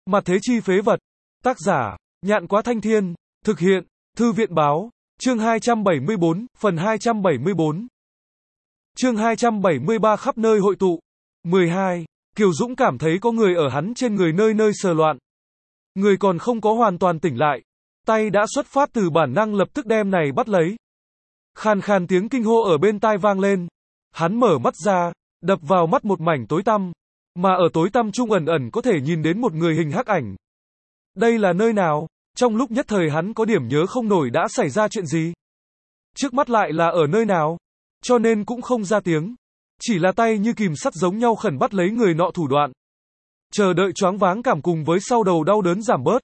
Mặt thế chi phế vật. Tác giả, Nhạn Quá Thanh Thiên. Thực hiện, Thư viện Báo. Chương 274, phần 274. Chương 273 khắp nơi hội tụ. 12. Kiều Dũng cảm thấy có người ở hắn trên người nơi nơi sờ loạn. Người còn không có hoàn toàn tỉnh lại. Tay đã xuất phát từ bản năng lập tức đem này bắt lấy. Khàn khàn tiếng kinh hô ở bên tai vang lên. Hắn mở mắt ra, đập vào mắt một mảnh tối tăm. Mà ở tối tăm trung ẩn ẩn có thể nhìn đến một người hình hắc ảnh. Đây là nơi nào? Trong lúc nhất thời hắn có điểm nhớ không nổi đã xảy ra chuyện gì. Trước mắt lại là ở nơi nào? Cho nên cũng không ra tiếng. Chỉ là tay như kìm sắt giống nhau khẩn bắt lấy người nọ thủ đoạn. Chờ đợi choáng váng cảm cùng với sau đầu đau đớn giảm bớt.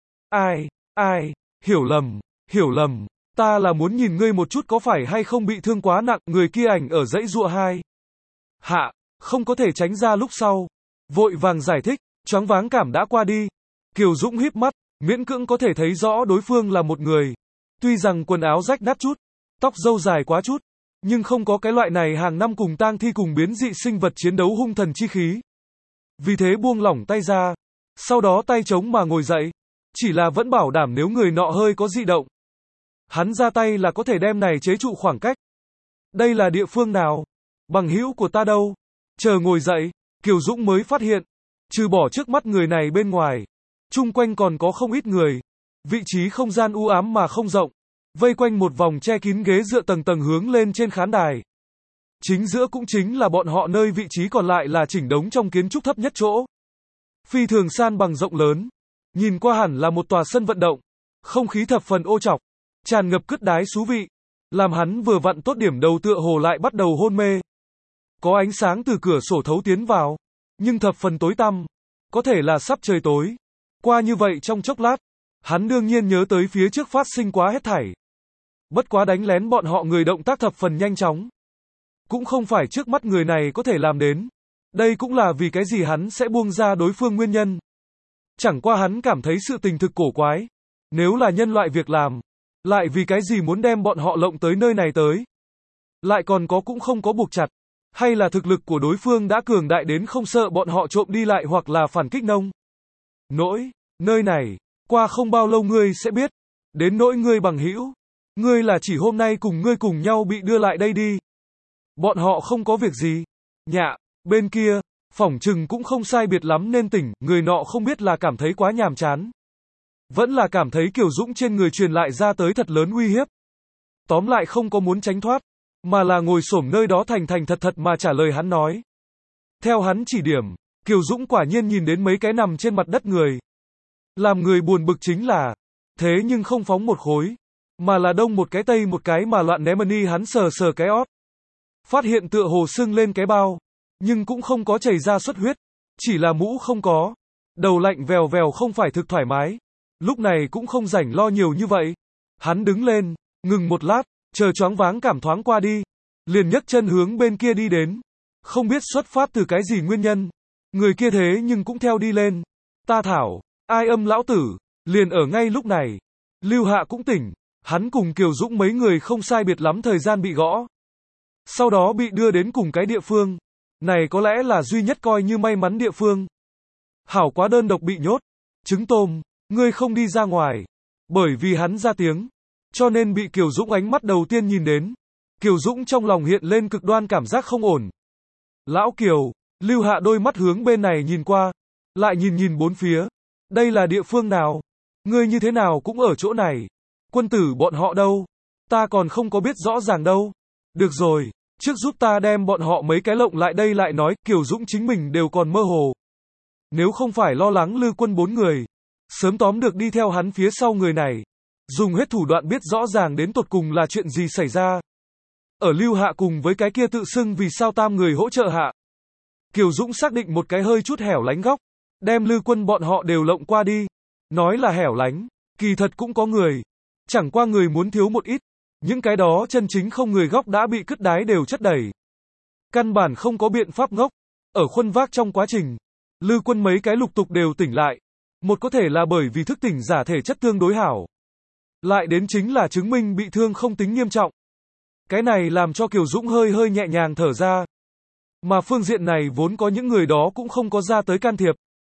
Ai, hiểu lầm, ta là muốn nhìn ngươi một chút có phải hay không bị thương quá nặng, người kia ảnh ở dãy dụa hai. Hạ, không có thể tránh ra lúc sau. Vội vàng giải thích, choáng váng cảm đã qua đi. Kiều Dũng híp mắt, miễn cưỡng có thể thấy rõ đối phương là một người. Tuy rằng quần áo rách nát chút, tóc râu dài quá chút, nhưng không có cái loại này hàng năm cùng tang thi cùng biến dị sinh vật chiến đấu hung thần chi khí. Vì thế buông lỏng tay ra, sau đó tay trống mà ngồi dậy, chỉ là vẫn bảo đảm nếu người nọ hơi có dị động, hắn ra tay là có thể đem này chế trụ khoảng cách. Đây là địa phương nào? Bằng hữu của ta đâu? Chờ ngồi dậy, Kiều Dũng mới phát hiện, trừ bỏ trước mắt người này bên ngoài, chung quanh còn có không ít người. Vị trí không gian u ám mà không rộng, vây quanh một vòng che kín ghế dựa tầng tầng hướng lên trên khán đài. Chính giữa cũng chính là bọn họ nơi vị trí còn lại là chỉnh đống trong kiến trúc thấp nhất chỗ. Phi thường san bằng rộng lớn, nhìn qua hẳn là một tòa sân vận động, không khí thập phần ô trọc, tràn ngập cứt đái xú vị, làm hắn vừa vặn tốt điểm đầu tựa hồ lại bắt đầu hôn mê. Có ánh sáng từ cửa sổ thấu tiến vào, nhưng thập phần tối tăm, có thể là sắp trời tối. Qua như vậy trong chốc lát, hắn đương nhiên nhớ tới phía trước phát sinh quá hết thảy. Bất quá đánh lén bọn họ người động tác thập phần nhanh chóng. Cũng không phải trước mắt người này có thể làm đến. Đây cũng là vì cái gì hắn sẽ buông ra đối phương nguyên nhân. Chẳng qua hắn cảm thấy sự tình thực cổ quái. Nếu là nhân loại việc làm, lại vì cái gì muốn đem bọn họ lộng tới nơi này tới. Lại còn có cũng không có buộc chặt. Hay là thực lực của đối phương đã cường đại đến không sợ bọn họ trộm đi lại hoặc là phản kích nông. Nơi này, qua không bao lâu ngươi sẽ biết. Đến nỗi ngươi bằng hữu, ngươi là chỉ hôm nay cùng ngươi cùng nhau bị đưa lại đây đi. Bọn họ không có việc gì. Nhạ, bên kia, phỏng chừng cũng không sai biệt lắm nên tỉnh, người nọ không biết là cảm thấy quá nhàm chán. Vẫn là cảm thấy Kiều Dũng trên người truyền lại ra tới thật lớn uy hiếp. Tóm lại không có muốn tránh thoát, mà là ngồi xổm nơi đó thành thành thật thật mà trả lời hắn nói. Theo hắn chỉ điểm, Kiều Dũng quả nhiên nhìn đến mấy cái nằm trên mặt đất người. Làm người buồn bực chính là, thế nhưng không phóng một khối, mà là đông một cái tây một cái mà loạn ném ni hắn sờ sờ cái ót. Phát hiện tựa hồ sưng lên cái bao, nhưng cũng không có chảy ra xuất huyết, chỉ là mũ không có, đầu lạnh vèo vèo không phải thực thoải mái. Lúc này cũng không rảnh lo nhiều như vậy. Hắn đứng lên, ngừng một lát, chờ choáng váng cảm thoáng qua đi, liền nhấc chân hướng bên kia đi đến. Không biết xuất phát từ cái gì nguyên nhân, người kia thế nhưng cũng theo đi lên. Ta thảo, ai âm lão tử, liền ở ngay lúc này. Lưu Hạ cũng tỉnh, hắn cùng Kiều Dũng mấy người không sai biệt lắm thời gian bị gõ. Sau đó bị đưa đến cùng cái địa phương. Này có lẽ là duy nhất coi như may mắn địa phương. Hảo quá đơn độc bị nhốt. Trứng tôm, ngươi không đi ra ngoài. Bởi vì hắn ra tiếng, cho nên bị Kiều Dũng ánh mắt đầu tiên nhìn đến. Kiều Dũng trong lòng hiện lên cực đoan cảm giác không ổn. Lão Kiều, Lưu Hạ đôi mắt hướng bên này nhìn qua, lại nhìn bốn phía. Đây là địa phương nào? Ngươi như thế nào cũng ở chỗ này? Quân tử bọn họ đâu? Ta còn không có biết rõ ràng đâu. Được rồi, trước giúp ta đem bọn họ mấy cái lộng lại đây lại nói, Kiều Dũng chính mình đều còn mơ hồ. Nếu không phải lo lắng Lư Quân 4 người, sớm tóm được đi theo hắn phía sau người này, dùng hết thủ đoạn biết rõ ràng đến tột cùng là chuyện gì xảy ra. Ở Lưu Hạ cùng với cái kia tự xưng vì sao tam người hỗ trợ hạ. Kiều Dũng xác định một cái hơi chút hẻo lánh góc, đem Lư Quân bọn họ đều lộng qua đi. Nói là hẻo lánh, kỳ thật cũng có người. Chẳng qua người muốn thiếu một ít. Những cái đó chân chính không người góc đã bị cứt đái đều chất đầy. Căn bản không có biện pháp ngốc. Ở khuân vác trong quá trình, Lư Quân mấy cái lục tục đều tỉnh lại. Một có thể là bởi vì thức tỉnh giả thể chất tương đối hảo. Lại đến chính là chứng minh bị thương không tính nghiêm trọng. Cái này làm cho Kiều Dũng hơi nhẹ nhàng thở ra. Mà phương diện này vốn có những người đó cũng không có ra tới can thiệp.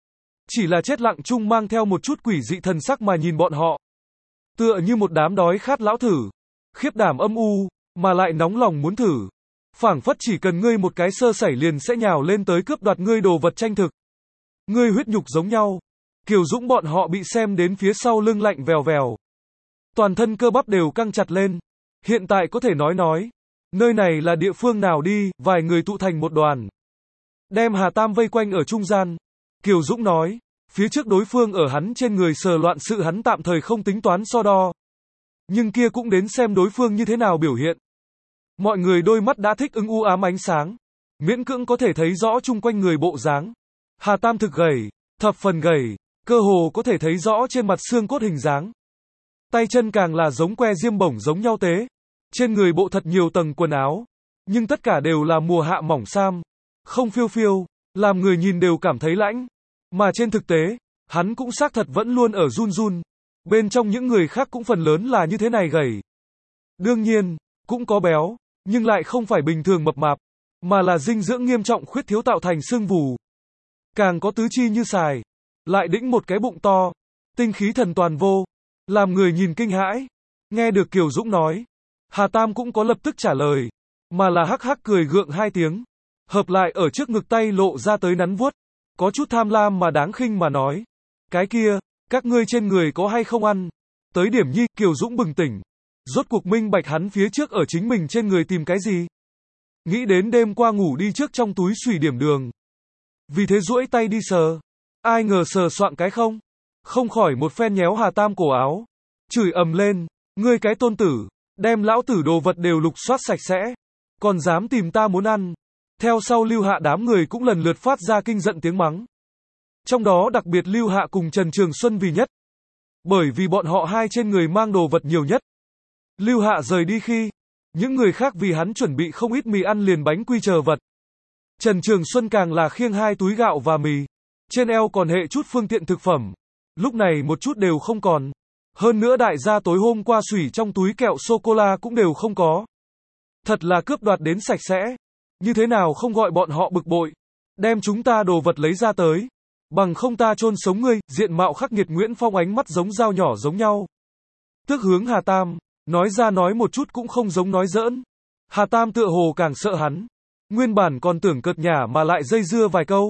chỉ là chết lặng chung mang theo một chút quỷ dị thần sắc mà nhìn bọn họ. Tựa như một đám đói khát lão thử, khiếp đảm âm u, mà lại nóng lòng muốn thử. Phảng phất chỉ cần ngươi một cái sơ sẩy liền sẽ nhào lên tới cướp đoạt ngươi đồ vật tranh thực. Ngươi huyết nhục giống nhau. Kiều Dũng bọn họ bị xem đến phía sau lưng lạnh vèo vèo. Toàn thân cơ bắp đều căng chặt lên. Hiện tại có thể nói. Nơi này là địa phương nào đi, vài người tụ thành một đoàn. Đem Hà Tam vây quanh ở trung gian. Kiều Dũng nói, phía trước đối phương ở hắn trên người sờ loạn sự hắn tạm thời không tính toán so đo. Nhưng kia cũng đến xem đối phương như thế nào biểu hiện. Mọi người đôi mắt đã thích ứng u ám ánh sáng. Miễn cưỡng có thể thấy rõ chung quanh người bộ dáng. Hà Tam thực gầy, thập phần gầy, cơ hồ có thể thấy rõ trên mặt xương cốt hình dáng. Tay chân càng là giống que diêm bổng giống nhau tế. Trên người bộ thật nhiều tầng quần áo. Nhưng tất cả đều là mùa hạ mỏng sam. Không phiêu phiêu, làm người nhìn đều cảm thấy lãnh. Mà trên thực tế, hắn cũng xác thật vẫn luôn ở run run. Bên trong những người khác cũng phần lớn là như thế này gầy. Đương nhiên, cũng có béo, nhưng lại không phải bình thường mập mạp, mà là dinh dưỡng nghiêm trọng khuyết thiếu tạo thành xương vù. Càng có tứ chi như sài, lại đĩnh một cái bụng to, tinh khí thần toàn vô, làm người nhìn kinh hãi. Nghe được Kiều Dũng nói, Hà Tam cũng có lập tức trả lời, mà là hắc hắc cười gượng hai tiếng, hợp lại ở trước ngực tay lộ ra tới nắn vuốt, có chút tham lam mà đáng khinh mà nói, cái kia, các ngươi trên người có hay không ăn? Tới điểm nhi, Kiều Dũng bừng tỉnh, rốt cuộc minh bạch hắn phía trước ở chính mình trên người tìm cái gì? Nghĩ đến đêm qua ngủ đi trước trong túi xùy điểm đường. Vì thế duỗi tay đi sờ. Ai ngờ sờ soạn cái không? Không khỏi một phen nhéo Hà Tam cổ áo. Chửi ầm lên. Ngươi cái tôn tử. Đem lão tử đồ vật đều lục soát sạch sẽ. Còn dám tìm ta muốn ăn. Theo sau Lưu Hạ đám người cũng lần lượt phát ra kinh giận tiếng mắng. Trong đó đặc biệt Lưu Hạ cùng Trần Trường Xuân vì nhất. Bởi vì bọn họ hai trên người mang đồ vật nhiều nhất. Lưu Hạ rời đi khi, những người khác vì hắn chuẩn bị không ít mì ăn liền bánh quy chờ vật. Trần Trường Xuân càng là khiêng 2 túi gạo và mì. Trên eo còn hệ chút phương tiện thực phẩm. Lúc này một chút đều không còn. Hơn nữa đại gia tối hôm qua xủy trong túi kẹo sô-cô-la cũng đều không có. Thật là cướp đoạt đến sạch sẽ. Như thế nào không gọi bọn họ bực bội. Đem chúng ta đồ vật lấy ra tới. Bằng không ta chôn sống ngươi, diện mạo khắc nghiệt Nguyễn Phong ánh mắt giống dao nhỏ giống nhau. Tước hướng Hà Tam. Nói ra nói một chút cũng không giống nói giỡn. Hà Tam tựa hồ càng sợ hắn. Nguyên bản còn tưởng cợt nhả mà lại dây dưa vài câu.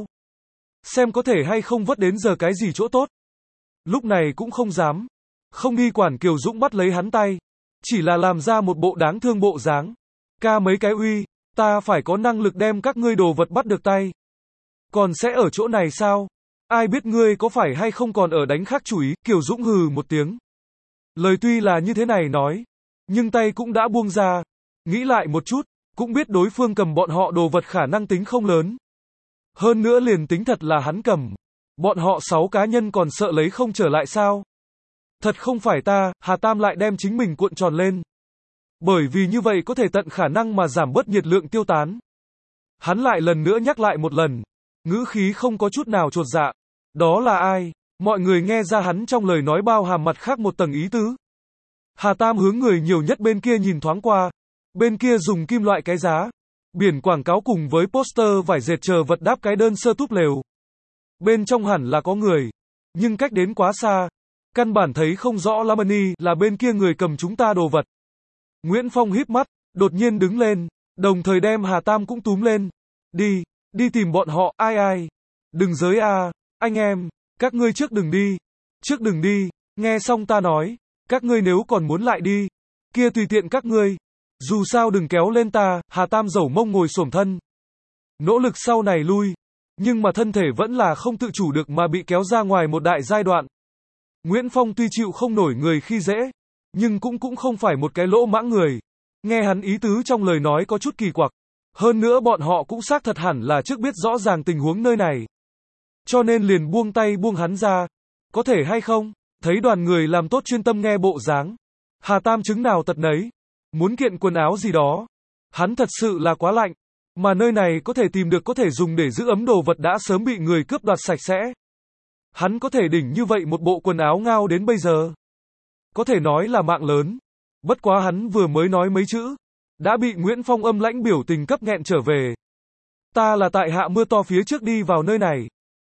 Xem có thể hay không vớt đến giờ cái gì chỗ tốt. Lúc này cũng không dám. Không đi quản Kiều Dũng bắt lấy hắn tay. Chỉ là làm ra một bộ đáng thương bộ dáng. Ca mấy cái uy, ta phải có năng lực đem các ngươi đồ vật bắt được tay. Còn sẽ ở chỗ này sao? Ai biết ngươi có phải hay không còn ở đánh khác chủ ý, Kiều Dũng hừ một tiếng. Lời tuy là như thế này nói, nhưng tay cũng đã buông ra. Nghĩ lại một chút, cũng biết đối phương cầm bọn họ đồ vật khả năng tính không lớn. Hơn nữa liền tính thật là hắn cầm. Bọn họ 6 cá nhân còn sợ lấy không trở lại sao? Thật không phải ta, Hà Tam lại đem chính mình cuộn tròn lên. Bởi vì như vậy có thể tận khả năng mà giảm bớt nhiệt lượng tiêu tán. Hắn lại lần nữa nhắc lại một lần. Ngữ khí không có chút nào chột dạ. Đó là ai? Mọi người nghe ra hắn trong lời nói bao hàm mặt khác một tầng ý tứ. Hà Tam hướng người nhiều nhất bên kia nhìn thoáng qua. Bên kia dùng kim loại cái giá. Biển quảng cáo cùng với poster vải dệt chờ vật đáp cái đơn sơ túp lều. Bên trong hẳn là có người. Nhưng cách đến quá xa. Căn bản thấy không rõ Lamani là bên kia người cầm chúng ta đồ vật. Nguyễn Phong híp mắt, đột nhiên đứng lên. Đồng thời đem Hà Tam cũng túm lên. Đi tìm bọn họ, ai. Đừng giới a, anh em. Các ngươi trước đừng đi, nghe xong ta nói, các ngươi nếu còn muốn lại đi, kia tùy tiện các ngươi, dù sao đừng kéo lên ta, Hà Tam dẩu mông ngồi xổm thân. Nỗ lực sau này lui, nhưng mà thân thể vẫn là không tự chủ được mà bị kéo ra ngoài một đại giai đoạn. Nguyễn Phong tuy chịu không nổi người khi dễ, nhưng cũng không phải một cái lỗ mãng người. Nghe hắn ý tứ trong lời nói có chút kỳ quặc. Hơn nữa bọn họ cũng xác thật hẳn là trước biết rõ ràng tình huống nơi này. Cho nên liền buông tay buông hắn ra. Có thể hay không? Thấy đoàn người làm tốt chuyên tâm nghe bộ dáng. Hà Tam chứng nào tật nấy. Muốn kiện quần áo gì đó. Hắn thật sự là quá lạnh. Mà nơi này có thể tìm được có thể dùng để giữ ấm đồ vật đã sớm bị người cướp đoạt sạch sẽ. Hắn có thể đỉnh như vậy một bộ quần áo ngao đến bây giờ. Có thể nói là mạng lớn. Bất quá hắn vừa mới nói mấy chữ. Đã bị Nguyễn Phong âm lãnh biểu tình cấp nghẹn trở về. Ta là tại hạ mưa to phía trước đi vào nơi này.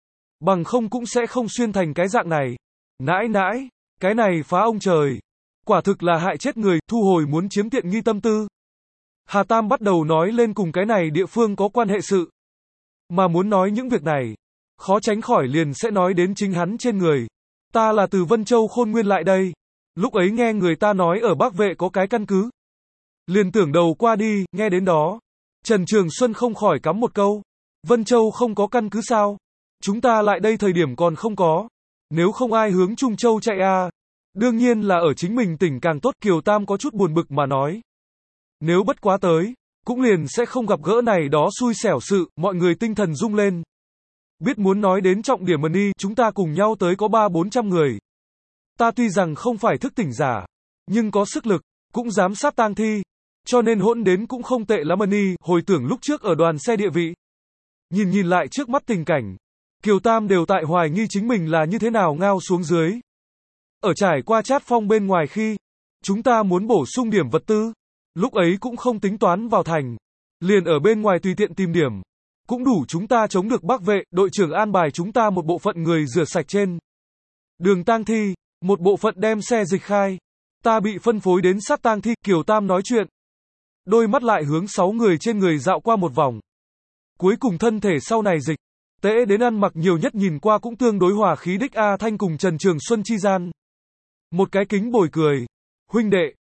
Bằng không cũng sẽ không xuyên thành cái dạng này. Nãi nãi, cái này phá ông trời. Quả thực là hại chết người, thu hồi muốn chiếm tiện nghi tâm tư. Hà Tam bắt đầu nói lên cùng cái này địa phương có quan hệ sự. Mà muốn nói những việc này, khó tránh khỏi liền sẽ nói đến chính hắn trên người. Ta là từ Vân Châu Khôn Nguyên lại đây. Lúc ấy nghe người ta nói ở Bắc Vệ có cái căn cứ. Liền tưởng đầu qua đi, nghe đến đó. Trần Trường Xuân không khỏi cắm một câu. Vân Châu không có căn cứ sao? Chúng ta lại đây thời điểm còn không có. Nếu không ai hướng Trung Châu chạy à? Đương nhiên là ở chính mình tỉnh càng tốt. Kiều Tam có chút buồn bực mà nói. Nếu bất quá tới, cũng liền sẽ không gặp gỡ này đó xui xẻo sự, mọi người tinh thần rung lên. Biết muốn nói đến trọng điểm Mani, chúng ta cùng nhau tới có 300-400 người. Ta tuy rằng không phải thức tỉnh giả, nhưng có sức lực, cũng dám sát tang thi. Cho nên hỗn đến cũng không tệ lắm Mani, hồi tưởng lúc trước ở đoàn xe địa vị. Nhìn lại trước mắt tình cảnh, Kiều Tam đều tại hoài nghi chính mình là như thế nào ngao xuống dưới. Ở trải qua Chát Phong bên ngoài khi, chúng ta muốn bổ sung điểm vật tư. Lúc ấy cũng không tính toán vào thành. Liền ở bên ngoài tùy tiện tìm điểm. Cũng đủ chúng ta chống được Bắc Vệ, đội trưởng an bài chúng ta một bộ phận người rửa sạch trên đường tang thi, một bộ phận đem xe dịch khai. Ta bị phân phối đến sát tang thi, Kiều Tam nói chuyện. Đôi mắt lại hướng 6 người trên người dạo qua một vòng. Cuối cùng thân thể sau này dịch. Tễ đến ăn mặc nhiều nhất nhìn qua cũng tương đối hòa khí đích A Thanh cùng Trần Trường Xuân chi gian. Một cái kính bồi cười. Huynh đệ,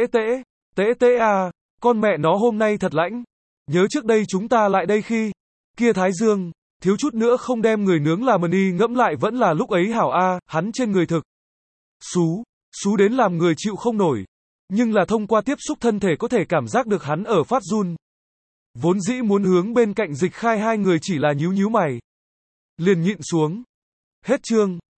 Tễ à, con mẹ nó hôm nay thật lãnh. Nhớ trước đây chúng ta lại đây khi, kia Thái Dương, thiếu chút nữa không đem người nướng là Mani ngẫm lại vẫn là lúc ấy hảo A, hắn trên người thực. Xú đến làm người chịu không nổi. Nhưng là thông qua tiếp xúc thân thể có thể cảm giác được hắn ở phát run. Vốn dĩ muốn hướng bên cạnh dịch khai hai người chỉ là nhíu mày. Liền nhịn xuống. Hết chương.